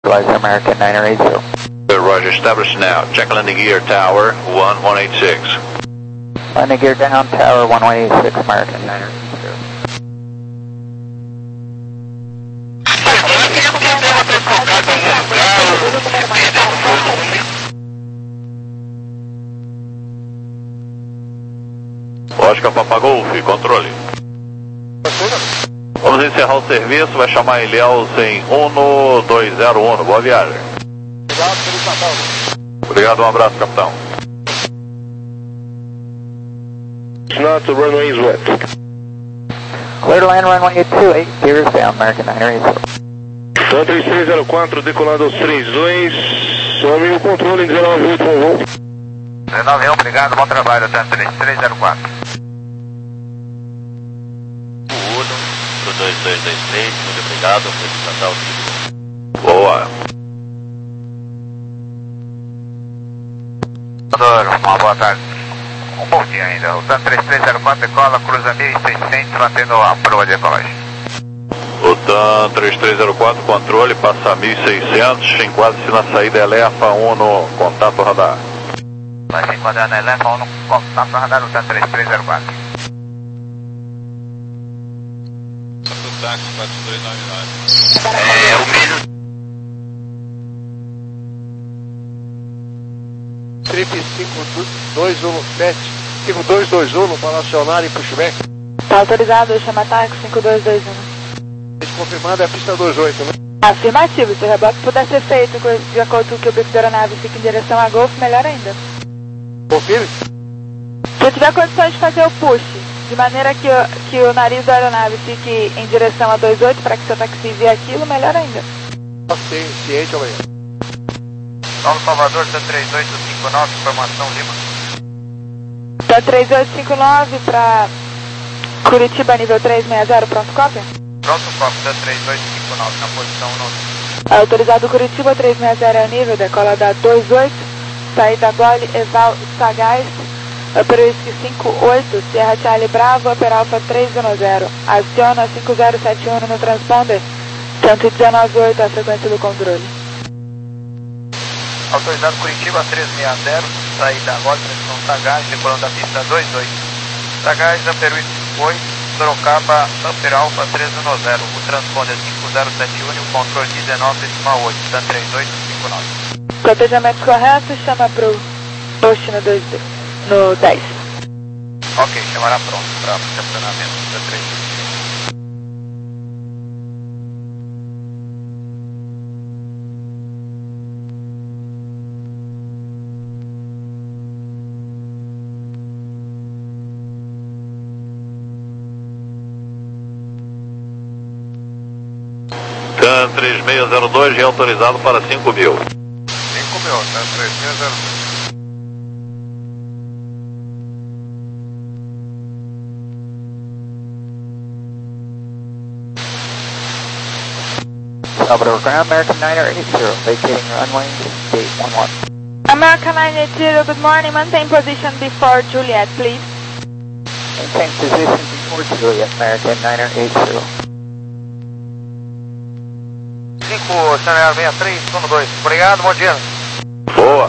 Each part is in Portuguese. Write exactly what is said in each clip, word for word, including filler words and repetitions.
Roger, American niner eighty. Good, Roger, established now. Check landing gear, tower, one one eight six. Landing gear down, tower one one eight six, American niner eighty. Oscar Papa Golf, controle. Vamos encerrar o serviço, vai chamar Ilhéus em um dois zero um, boa viagem. Obrigado pelo Natal. Obrigado, um abraço, capitão. Not the runway is wet. Clear to land runway two eight, gears down, American niner eighty. Então três três zero quatro, decolado aos três dois, some o controle em dezenove oito, por favor. dezenove um, obrigado, bom trabalho, tá três três zero quatro. dois dois dois três, muito obrigado, felicitação. Boa. Uma boa tarde. Um bom dia ainda. O TAN três três zero quatro decola, cruza mil e seiscentos, mantendo a proa de decolagem. O TAN três três zero quatro, controle, passa mil e seiscentos, enquadre-se na saída Elefa um no contato radar. Vai se enquadrar na Elefa um no contato radar do TAN três três zero quatro. Táxi quatro dois nove nove. É, o mesmo. Trip cinco dois um sete, cinco dois dois um para acionar em pushback. Tá autorizado, chama táxi cinco dois dois um. Confirmado é a pista dois oito, né? Afirmativo, se o reboque puder ser feito de acordo com que o perfil da aeronave fique em direção a Golfo, melhor ainda. Confirme? Se tiver condições de fazer o push, de maneira que o, que o nariz da aeronave fique em direção a dois oito para que seu taxi vê aquilo, melhor ainda. Sim, ciente, amanhã. Paulo Salvador, TAN três oito cinco nove, informação Lima. TAN três oito cinco nove para Curitiba, nível três seis zero, pronto, cópia? Pronto, cópia, TAN três oito cinco nove, na posição um. Autorizado Curitiba, três seis zero é o nível, decola da dois oito, saída Gole, Eval, Sagaz, Upper Whisky cinco oito, Sierra Charlie Bravo, Upper Alpha três um zero. Aciona cinco zero sete um no transponder, cento e dezenove oito a frequência do controle. Autorizado Curitiba três seis zero, saída agora, direção Sagaz, decolando da pista dois oito. Sagaz, Upper Whisky oito, Sorocaba, Upper Alpha três um zero. O transponder cinco zero sete um e o controle dezenove oito, TAN três oito cinco nove. Cotejamento correto, chama pro post no dois dois. No dez. Ok, chamará pronto para estacionamento da três. TAN três seis zero dois, reautorizado para cinco mil. cinco mil, TAN três seis zero dois. Salvador ground, American niner eighty, vacating runway eight one one. American nine eighty, good morning, maintain position before Juliet, please. Maintain position before Juliet, American niner eighty. cinco, Channel sessenta e três, um dois. Obrigado, bom dia. Boa.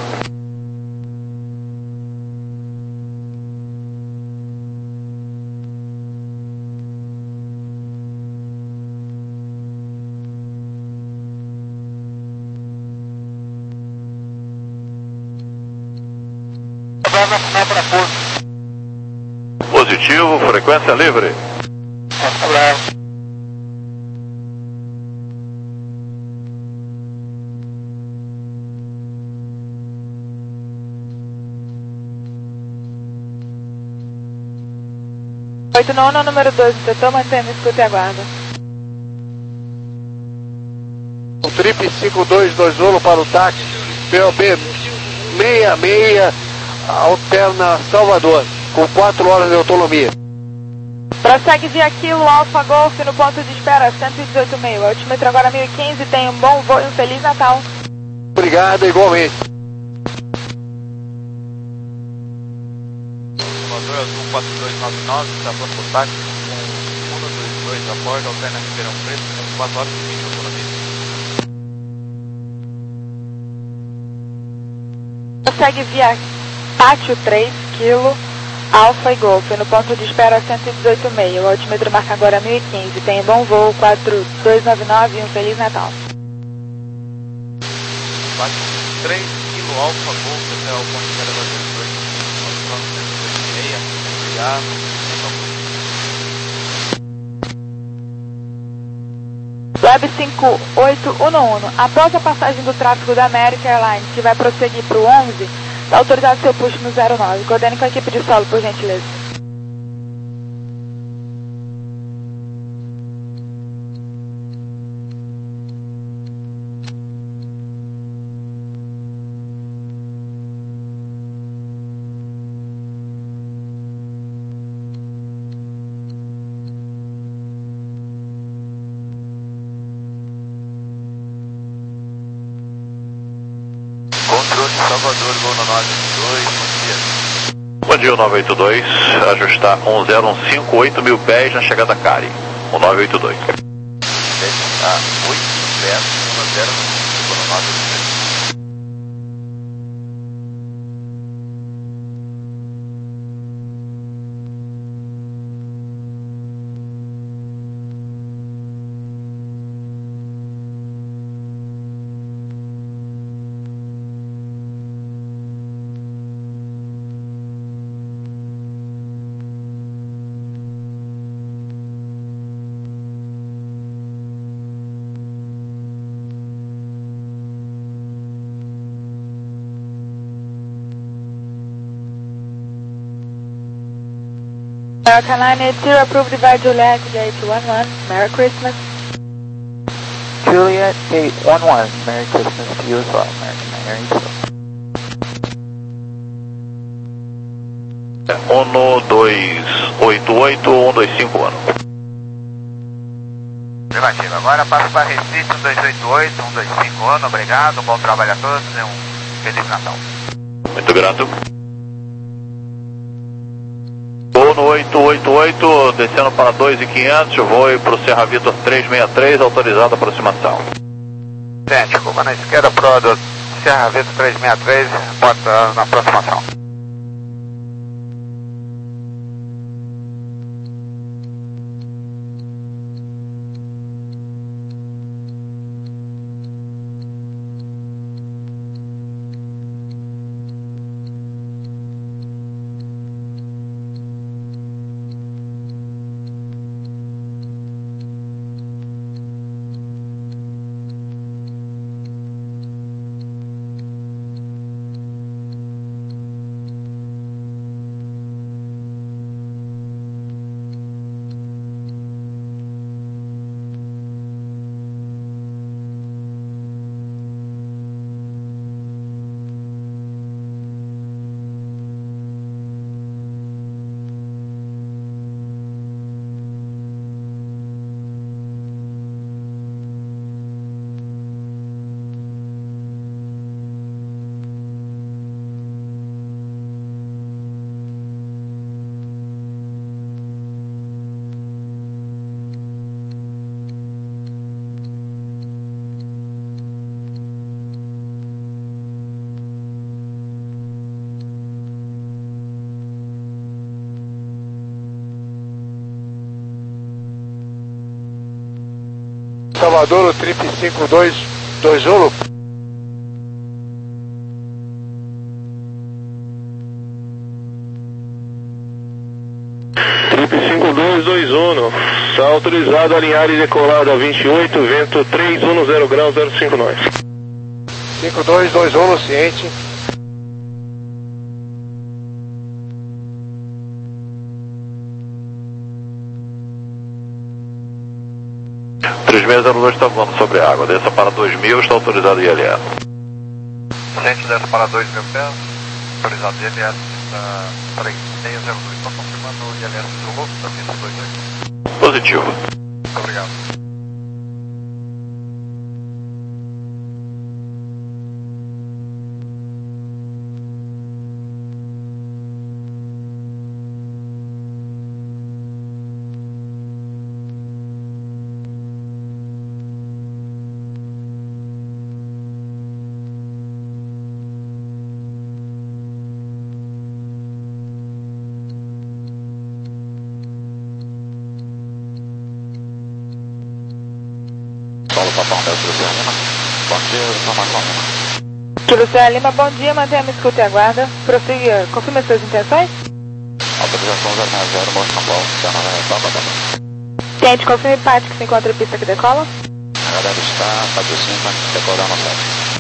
Positivo, frequência livre. oito nono, número dois, setor, mantendo escuta e aguarda. O trip cinco dois dois um para o táxi, P O B seis seis, alterna Salvador, com quatro horas de autonomia. Prossegue via Kilo Alpha Golf no ponto de espera, cento e dezoito meio. Altímetro agora mil e quinze, tenha um bom voo e um Feliz Natal. Obrigado, igualmente. Salvador Azul quatro dois nove nove, está pronto para o táxi com um dois dois a bordo, alterna Ribeirão Preto, quatro horas e vinte de autonomia. Segue via Pátio três, Kilo, Alfa e Golf, no ponto de espera cento e dezoito e meio. O altímetro marca agora mil e quinze. Tem bom voo quatro dois nove nove e um Feliz Natal. Pátio três, Kilo, Alfa, Golf, até o ponto de espera agora cento e dezoito. cento e dezoito e meio. Obrigado. Web cinco oito um um. Após a passagem do tráfego da American Airlines, que vai prosseguir para o onze, está autorizado seu push no zero nove. Coordene com a equipe de solo, por gentileza. Controle Salvador, voo no nove oito dois, bom dia. Bom dia, nove oito dois, ajustar um zero um cinco, oito mil pés na chegada Cari, o nove oito dois. A oito pés, um zero um cinco, no nove oito dois. American nine eight zero, approved by Juliet eight one one. Merry Christmas. Juliet eight one one, Merry Christmas to you as well, American nine eight zero. um dois oito oito, um dois cinco um. Relativo, agora passo para Recife um dois oito oito, um dois cinco um, obrigado, bom trabalho a todos e um Feliz Natal. Muito grato. Voo no oito oito oito, descendo para dois mil e quinhentos, voo para o Serra Vitor trezentos e sessenta e três, autorizado a aproximação. Gente, curva na esquerda pro do Serra Vitor trezentos e sessenta e três, bota na aproximação. Salvador, o trip cinco dois dois Zulu. Trip cinco dois dois um, está autorizado a alinhar e decolar a vinte e oito, vento três um zero graus zero cinco nove. cinco dois dois um, ciente. três seis zero dois está voando sobre a água, desça para dois mil, está autorizado I L S. Gente, desça para dois mil pés, autorizado I L S, uh, três seis zero dois, estou confirmando o I L S do Lula, da pista dois dois. Positivo. Muito obrigado. Papão Delta Serra Lima. Bom dia, informação Lima. Kilo Serra Lima, bom dia, mantenha-me escuta e aguarda. Prossiga, confirme suas intenções. Autorização zero seis zero, Morro São Paulo, Serra Lima. Cliente, confirme o pátio que se encontra em pista que decola. A radar está, pátio cinco, decolar no sete.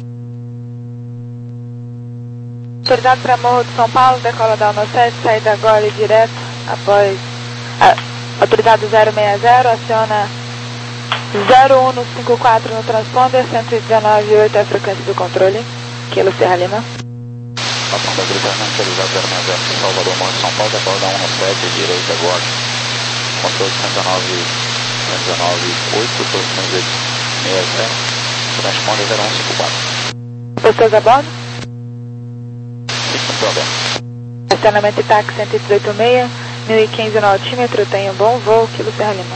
Autorizado para Morro de São Paulo, decola da Alno sete, saída agora e direto após... Ah, autorizado zero seis zero, aciona zero um cinco quatro no transponder, cento e dezenove vírgula oito é a frequência do controle. Kilo Serra Lima. Papão da Grifana, autorizado zero seis zero, Salvador, Morro de São Paulo, decola da Alno sete, direita agora. Controle cento e dezenove, cento e dezenove, oito, cento e sessenta, transponder zero um cinco quatro. Pessoas a bordo? Sim, sem problema. Acionamento de táxi cento e dezoito seis, mil e quinze no altímetro, tenha um bom voo, Kilo Serra Lima.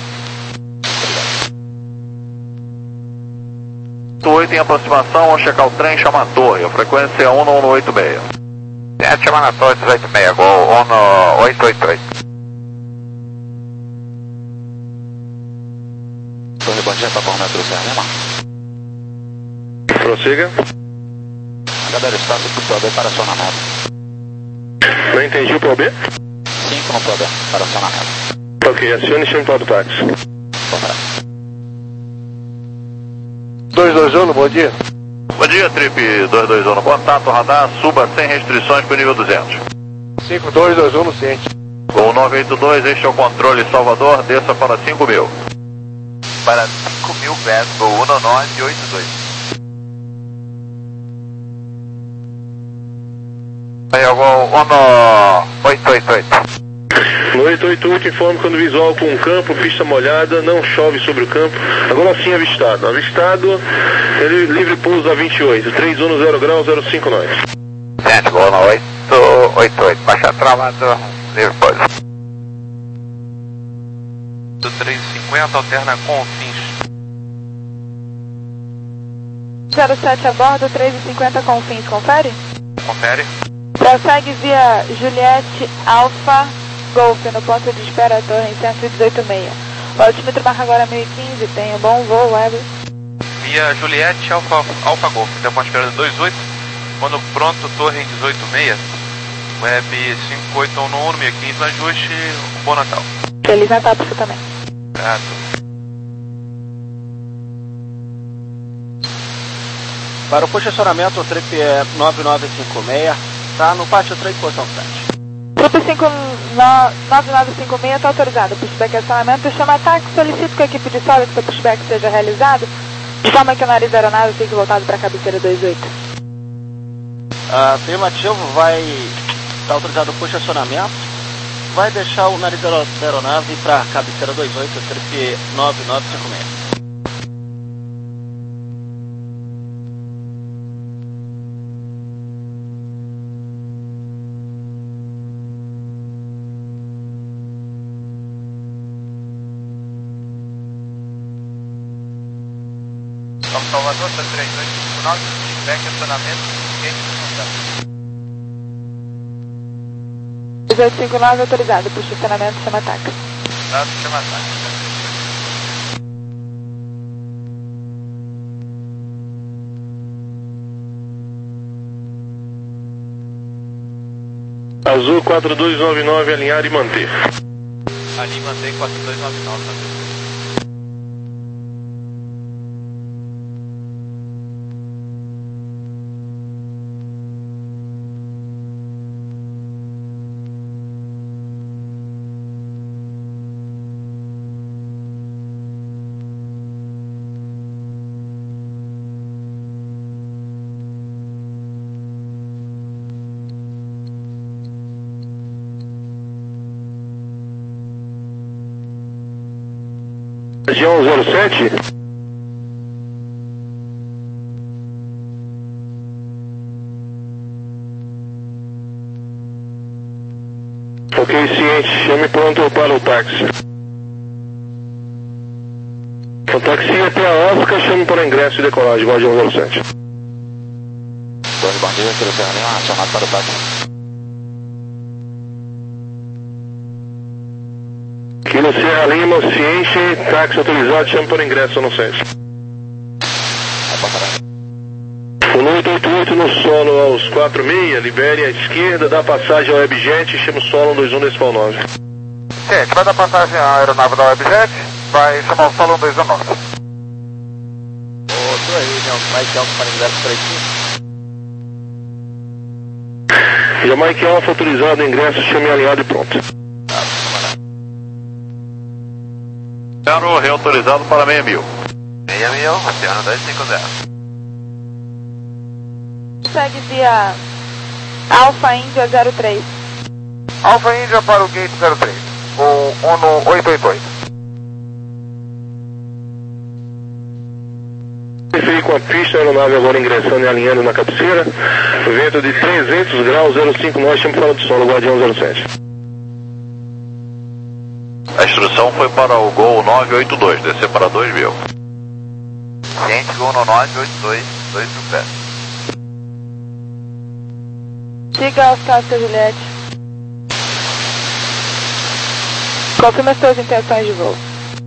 oito em aproximação, ao checar o trem, chama a torre, a frequência é um um oito seis. É, chama na torre dezoito seis, gol um oito oito oito. Torre, bom dia, Papão Metro Serra Lima. Prossiga. A radar está no P O B para acionamento. Não entendi o P O B? cinco no P O B para acionamento. Ok, acione e chame para o táxi. Correto. dois dois um, bom dia. Bom dia, Trip dois dois um, contato radar, suba sem restrições para o nível duzentos. cinco dois dois um no ciente. Gol nove oito dois, este é o controle Salvador, desça para cinco mil. Para cinco mil pés, gol um nove oito dois. Aí, gol um oito oito oito. No oito oito oito, informe quando visual com um campo, pista molhada, não chove sobre o campo. Agora sim avistado. Avistado, ele livre pouso a vinte e oito, três um zero grau zero cinco nove. Gente, gol no oito oito oito. Baixa travado, livre pouso. Do três cinquenta alterna com fins. zero sete a bordo, três e cinquenta com fins, confere? Confere. Prossegue via Juliette Alfa Golf no ponto de espera a torre em cento e dezoito seis. O altímetro marca agora mil e quinze, tenha um bom voo, Web. Via Juliette Alfa, Alfa Golf, tem ponto de espera dois oito. Quando pronto, torre em dezoito seis. Web cinco oito um no um, mil e quinze no ajuste, um bom Natal. Feliz Natal para você também. Grato. Para o posicionamento, o trip é nove nove cinco seis, está no pátio trem, posição sete. Trip cinco nove nove cinco seis está autorizado. Pushback acionamento, chama táxi, solicito que a equipe de sólido que o pushback seja realizado, de forma que o nariz da aeronave fique voltado para a cabeceira dois oito. Ah, afirmativo, vai estar autorizado o posicionamento, vai deixar o nariz da aeronave para a cabeceira dois oito, trip nove nove cinco seis. Salvador, três dois cinco nove, feedback, acionamento, quem dois oito cinco nove autorizado, puxa acionamento, chama táxi. Dado, chama táxi. Azul quatro dois nove nove, alinhar e manter. Ali mantém quatro dois nove nove. Região zero sete. Ok, ciente. Chame pronto para o táxi. O táxi até a Oscar, chame para o ingresso e decolagem, região zero sete. Torre, bom dia, Kilo Serra Lima, acionado para o táxi. Kilo Serra Lima, ciente, táxi autorizado, chame para o ingresso no centro. oito no solo aos quatro e meia, libere a esquerda, dá passagem ao Webjet e chama o solo um dois um nesse pau nove. Gente, vai dar passagem à aeronave da Webjet, vai chamar o solo um dois um nove. Ô, tô aí, né? Mike Alfa para zero três cinco. Já Mike Alfa autorizado, ingresso, chame aliado e pronto. Zero reautorizado para meia mil. Meia mil, Oceano dois cinco zero. Segue via Alfa Índia zero três. Alfa Índia para o gate zero três, o ONU oito oito oito. Referi com a pista, a aeronave agora ingressando e alinhando na cabeceira. Vento de trezentos graus, zero cinco nós, chama fora do solo, Guardião zero sete. A instrução foi para o Gol nove oito dois, descer para dois mil. Gente, Gol no nove oito dois, dois mil pés. Siga Oscar Oscar Juliette. Confirma as suas intenções de voo.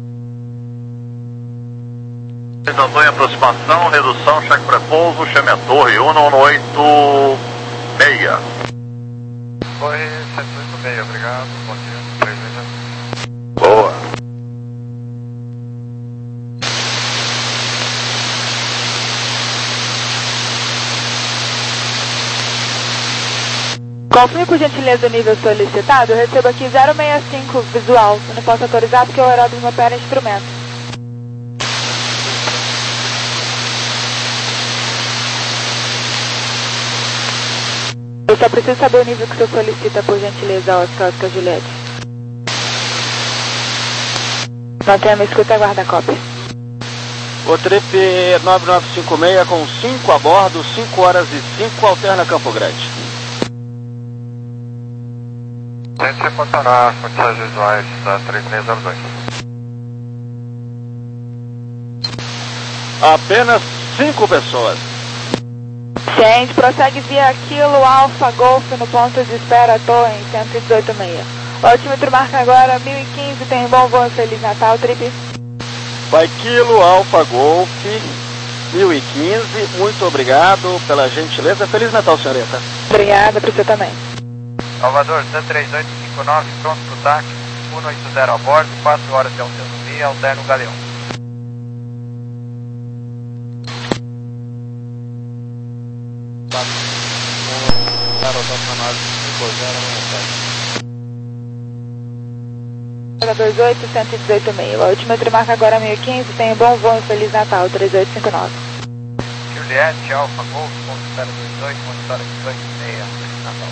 Atenção em aproximação, redução, cheque pré-pouso, chame a torre um um oito seis. Torre cento e oito seis, obrigado, bom dia, três vezes. Boa. Confirme por gentileza o nível solicitado. Eu recebo aqui zero seis cinco visual. Eu não posso autorizar porque o aeródromo não opera instrumento. Eu só preciso saber o nível que o senhor solicita, por gentileza, Oscar Oscar Juliette. Mantenha a escuta e aguarda a cópia. O trip nove nove cinco seis com cinco a bordo, cinco horas e cinco, alterna Campo Grande. Gente, reportará as condições visuais da três seis zero dois. Apenas cinco pessoas. Gente, prossegue via Kilo Alfa Golf no ponto de espera Torre em cento e dezoito seis. O altímetro marca agora mil e quinze, tem um bom voo, Feliz Natal, trip. Vai Kilo Alfa Golf mil e quinze, muito obrigado pela gentileza. Feliz Natal, senhorita. Obrigada, para você também. Salvador, C três oito cinco nove, pronto para o táxi, cento e oitenta a bordo, quatro horas de autonomia, alterno o Galeão. dois oito, cento e dezoito seis. O altímetro marca agora mil e quinze, tem um bom voo, Feliz Natal, três oito cinco nove. Juliette, Alfa Golf, ponto zero dois oito, monitora dezoito seis, Feliz Natal.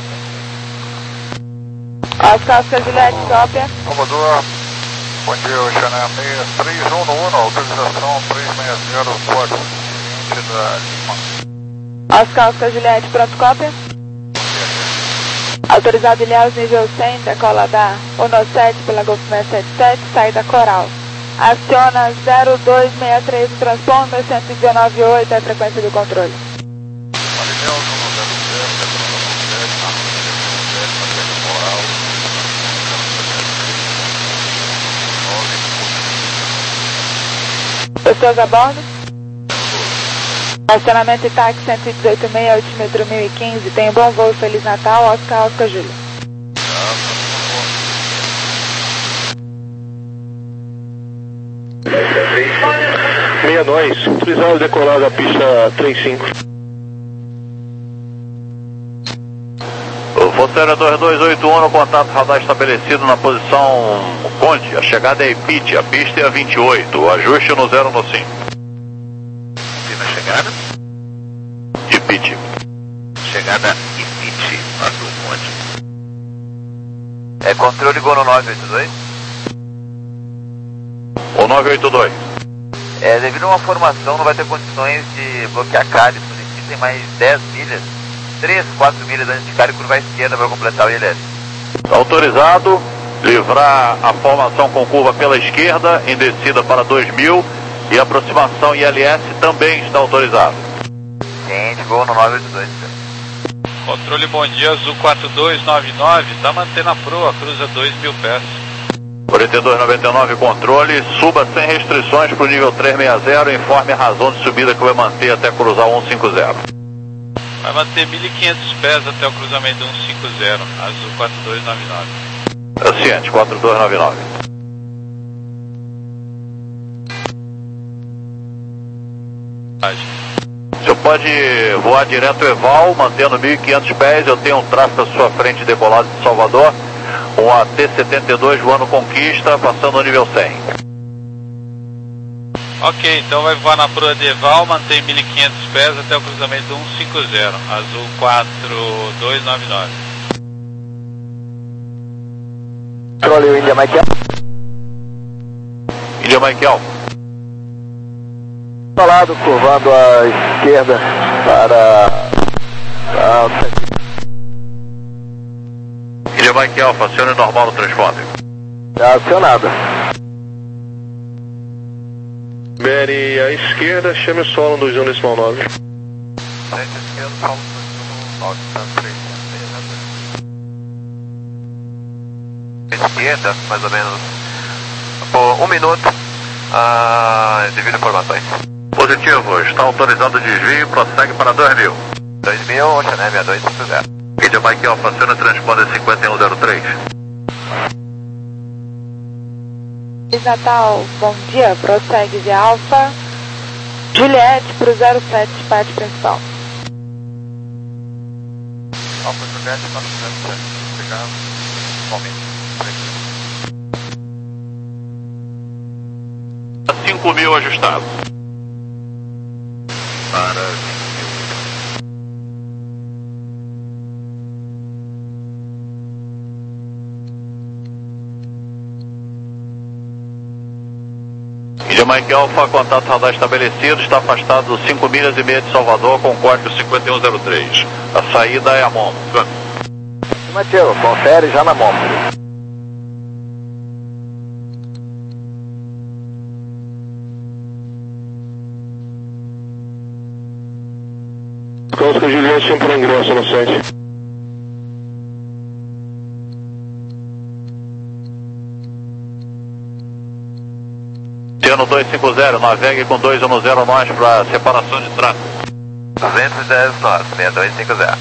Oscar Oscar Juliette, cópia. Salvador, bom dia, Oceano seis três um um, autorização três seis zero, código seguinte da Lima. Oscar Oscar Juliette, pronto, cópia. Autorizado Ilhéus, nível cem, decola da ONU sete pela Golf setenta e sete, saída Coral. Aciona zero dois seis três no transponder, cento e dezenove ponto oito é a frequência do controle. Pessoas a bordo? Acionamento e táxi cento e dezoito seis, altímetro mil e quinze, tem um bom voo, Feliz Natal, Oscar Oscar Júlio. Meia nós, autorizado decolar da pista trinta e cinco. Fronteira dois dois oito um, no contato radar estabelecido na posição Conde. A chegada é Ipite, a pista é a vinte e oito, o ajuste no zero no cinco. Na chegada? Ipite. Chegada Ipite, Azul Conde. É controle Gol no nove oito dois? O nove oito dois. É, devido a uma formação não vai ter condições de bloquear cálice. Tem mais dez milhas, três, quatro milhas antes de cara e curva à esquerda para completar o I L S. Autorizado, livrar a formação com curva pela esquerda, em descida para dois mil, e aproximação I L S também está autorizado. Gente, Gol no nove oito dois. Controle bom dia, Azul quatro dois nove nove, está mantendo a proa, cruza dois mil pés. quarenta e dois noventa e nove controle, suba sem restrições para o nível trezentos e sessenta, informe a razão de subida que vai manter até cruzar cento e cinquenta. Vai manter mil e quinhentos pés até o cruzamento cento e cinquenta, Azul quatro dois nove nove. Ciente, quatro dois nove nove. O senhor pode voar direto Eval, mantendo mil e quinhentos pés. Eu tenho um tráfego à sua frente decolado de Salvador. Um A T setenta e dois voando Conquista, passando o nível cem. Ok, então vai voar na proa de Eval, mantém mil e quinhentos pés até o cruzamento cento e cinquenta, Azul quatro dois nove nove. Controle India Mike Alpha. India Mike Alpha. Lado, curvando à esquerda para a... India Mike Alpha, acione normal no transponder. Está acionado. Bere à esquerda, chame o solo do João Decimal nove. Frente esquerda, solo do nove, três esquerda, mais ou menos, por um minuto, ah, devido a informações. Positivo, está autorizado o desvio, prossegue para dois mil. dois mil, Ocean Navy A dois cinco zero. India Mike Alpha, acione transponder cinquenta e um zero três. Natal, bom dia, prossegue de Alfa. Juliette para o zero sete, parte principal. Alfa Juliette para o zero sete, obrigado. Igualmente. cinco mil ajustado. Para India Mike Alpha, contato radar estabelecido, está afastado cinco milhas e meia de Salvador com código cinquenta e um zero três. A saída é a Momo. Mateu, confere já na Momo. Oscar Juliette tinha por ingresso no site. Oceano dois cinco zero, navegue com dois um zero nós para separação de tráfego. duzentos e dez nós, sessenta e dois cinquenta.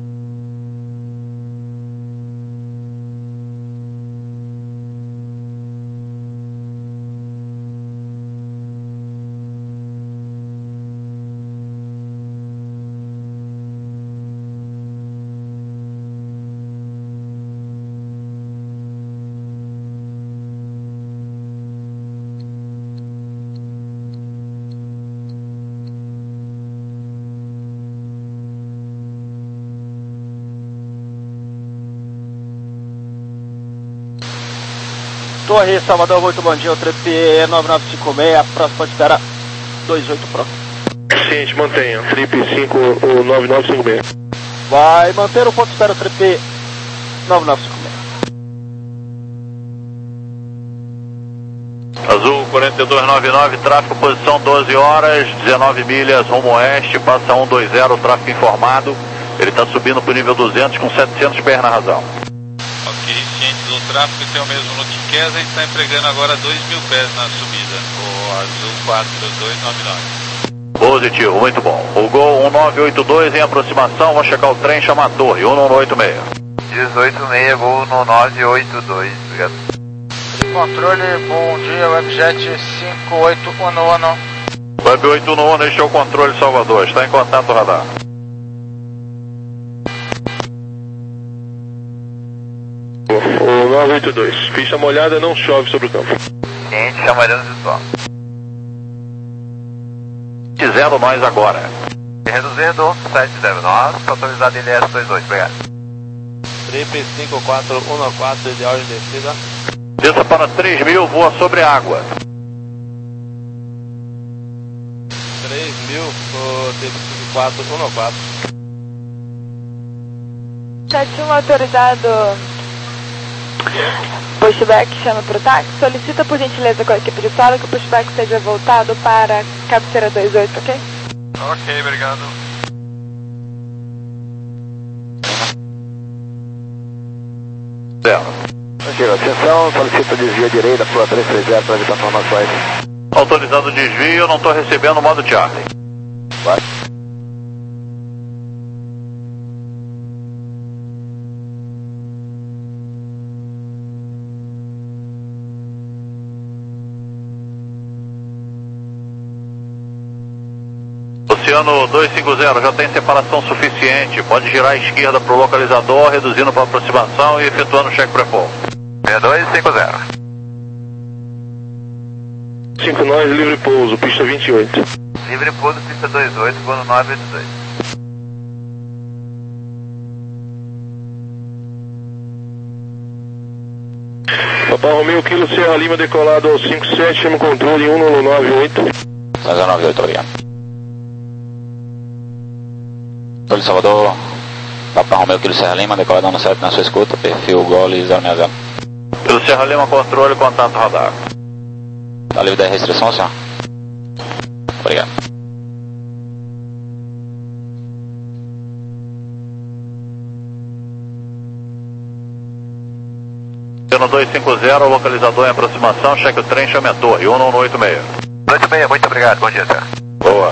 Torre Salvador, muito bom dia, o Trip nove nove cinco seis, próxima espera dois oito pronto. Ciente, mantenha, Trip cinco nove nove cinco seis. Vai manter o ponto de espera, o Trip nove nove cinco seis. Azul quarenta e dois nove nove, tráfego posição doze horas, dezenove milhas, rumo oeste, passa cento e vinte, tráfego informado. Ele está subindo para o nível duzentos com setecentos pés na razão. Ok, ciente do tráfego, tem o mesmo no Tiqueza e está empregando agora dois mil pés na subida, o Azul quatro dois nove nove. Positivo, muito bom. O Gol um nove oito dois em aproximação, vou checar o trem, chama a torre, um nove oito seis. dezoito seis, Gol no nove oito dois, obrigado. Controle, bom dia, Webjet cinco oito um um. Web oito um um, este é o controle Salvador, está em contato radar. O nove oito dois, pista molhada, não chove sobre o campo. Ciente, chamaremos visual. Zero nós agora. Reduzindo, sete zero nove, autorizado L S vinte e oito, obrigado. Trip cinco quatro um quatro, ideal de descida. Desça para três mil, voa sobre a água. três mil, o Trip cinco quatro um quatro. sete um autorizado. Pushback chama para o táxi. Solicita por gentileza com a equipe de solo que o pushback seja voltado para cabeceira dois oito, ok? Ok, obrigado. Zero. Atenção, solicita desvio à direita para três três zero para evitar formações. Autorizado o desvio, não estou recebendo o modo Charlie. Vai. Oceano duzentos e cinquenta, já tem separação suficiente. Pode girar à esquerda para o localizador, reduzindo para aproximação e efetuando o check pré-pouso. seis dois cinco zero. cinco nós, livre pouso, pista vinte e oito. Livre pouso, pista vinte e oito, voo nove oito dois. Papai Romeo, Kilo Serra Lima, decolado ao cinco sete, chama o controle um nove nove oito. zero nove oito, obrigado. Controle Salvador, Papai Romeo, Kilo Serra Lima, decolado um sete na sua escuta, perfil Gole zero seis zero. Kilo Serra Lima, controle, contato radar. Tá livre da restrição, senhor? Obrigado. Oceano duzentos e cinquenta, localizador em aproximação, cheque o trem, chame a torre, um nove oito seis. oito seis, muito obrigado, bom dia, senhor. Boa.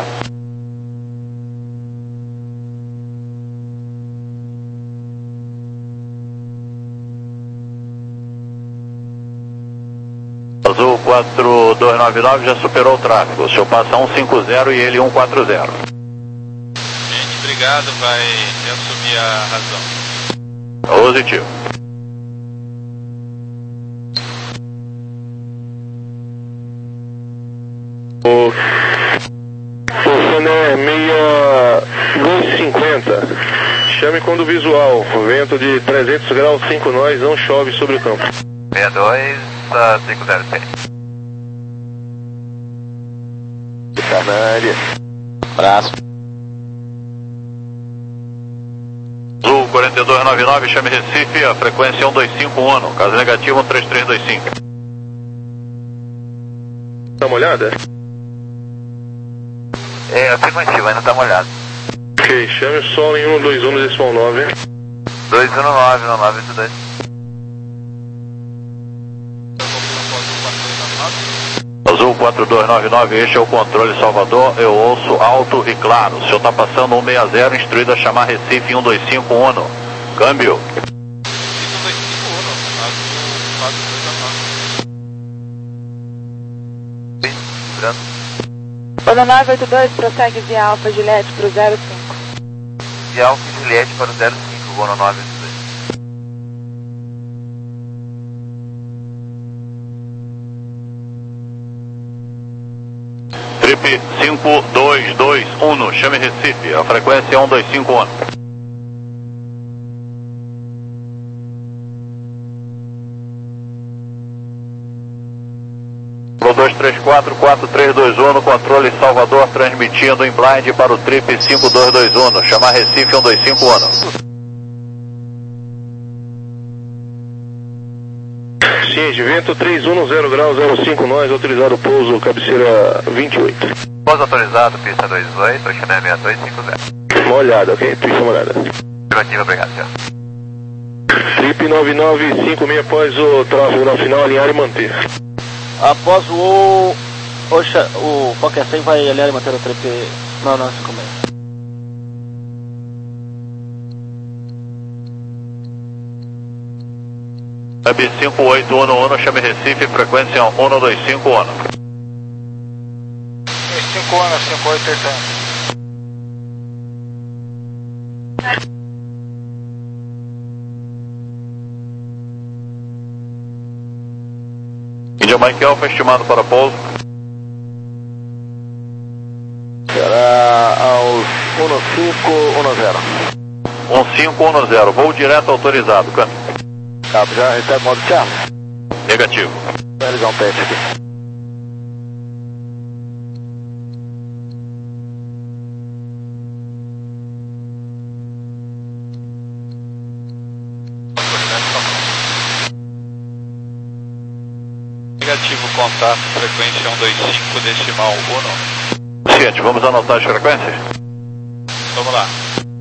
Azul quatro dois nove nove já superou o tráfego, o senhor passa um cinco zero e ele um quatro zero. Gente, obrigado, vai assumir a razão. Positivo. O Sané seis dois cinquenta, chame quando visual, vento de trezentos graus, cinco nós, não chove sobre o campo. seis dois cinco zero seis. Canalha. Abraço. Azul quatro dois nove nove, chame Recife, a frequência um dois cinco um, caso negativo um três três dois cinco. Dá uma olhada? É, afirmativo, ainda tá molhado. Ok, chame o solo em um dois um decimal nove. dois um nove, nove oito dois. Azul quatro dois nove nove, este é o controle Salvador, eu ouço alto e claro. O senhor está passando um seis zero, instruído a chamar Recife um dois cinco um. Câmbio. Ono nove oito dois, prossegue via Alfa Juliette para o zero cinco. Via Alfa Juliette para o zero cinco, Ono nove oito dois. Trip cinco dois dois um, chame Recife, a frequência é um dois cinco um. dois três quatro quatro três dois um, controle Salvador, transmitindo em blind para o Trip cinco dois dois um, chamar Recife um dois cinco um. Ciente, vento três um zero graus, zero cinco nós, autorizado o pouso, cabeceira vinte e oito. Pouso autorizado, pista dois oito, chame seis dois cinco zero. Uma olhada, ok? Pista uma olhada. Afirmativo, obrigado, senhor. Trip nove nove cinco seis após o tráfego na final, alinhar e manter. Após o O, oxa, o Fokker cem vai alinhar e manter o trip. Não, não, cinco seis. Web cinco oito um um, chame Recife, frequência um dois cinco um. cinco um, cinco oito oito. Índia Mike Alpha estimado para pouso. Será aos um cinco um zero. um cinco um zero, voo direto autorizado, câmbio. Cabo, já recebe modo Charlie? Negativo. Vou ligar um teste aqui. Negativo, contato, frequência um dois cinco decimal um. Ciente, vamos anotar as frequências?